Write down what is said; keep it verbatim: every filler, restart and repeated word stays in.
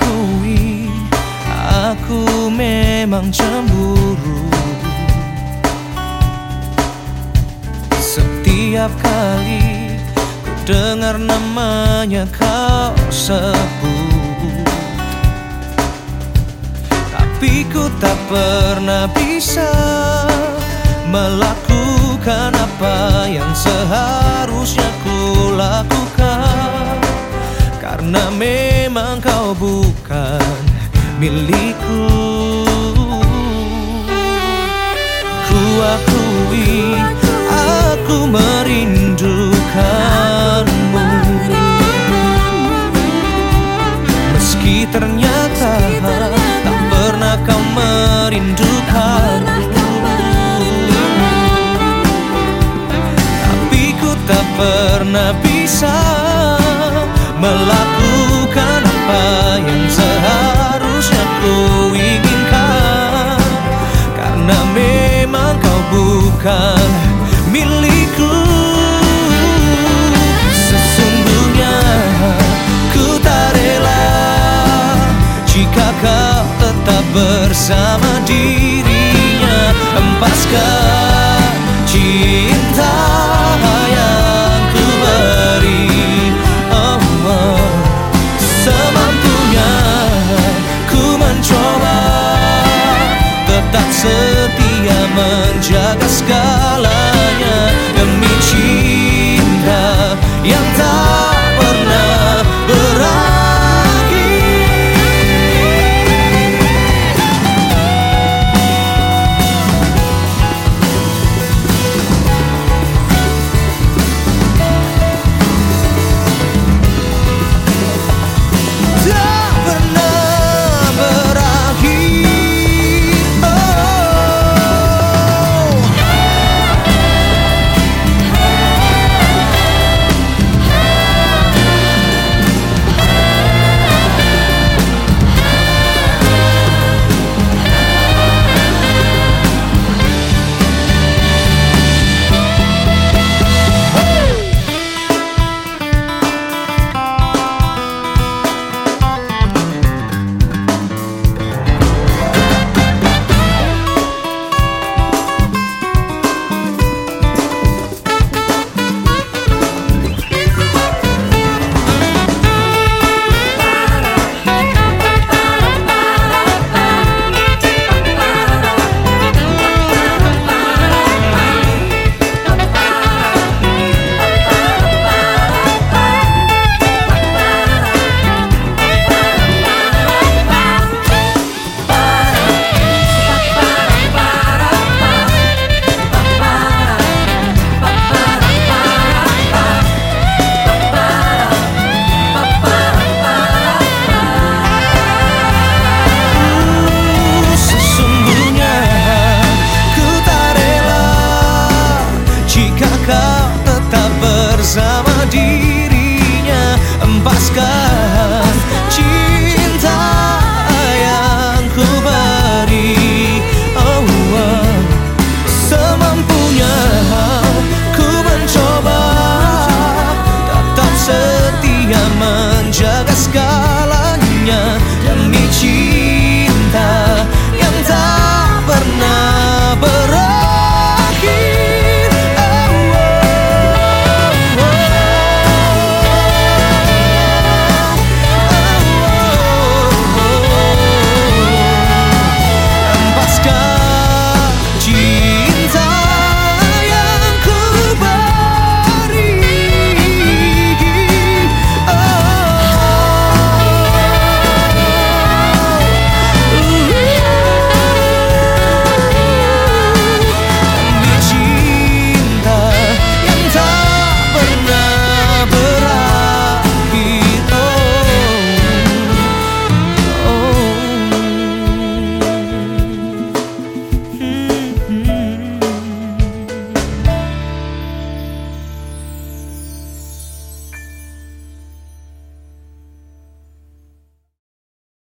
akui, aku memang cemburu. Setiap kali ku dengar namanya kau sebut, tapi ku tak pernah bisa melakukan apa yang seharusnya ku lakukan, karena memang kau bukan milikku. Ku akui, aku merindukanmu, meski ternyata tak pernah kau merindukanku. Tapi ku tak pernah bisa melakukan apa yang seharusnya ku inginkan, karena memang kau bukan milikku. Sesungguhnya ku tak rela jika kau tetap bersama dirinya. Hempaskan cinta yang ku beri, oh, oh. Semampunya ku mencoba tetap setia menjaga segala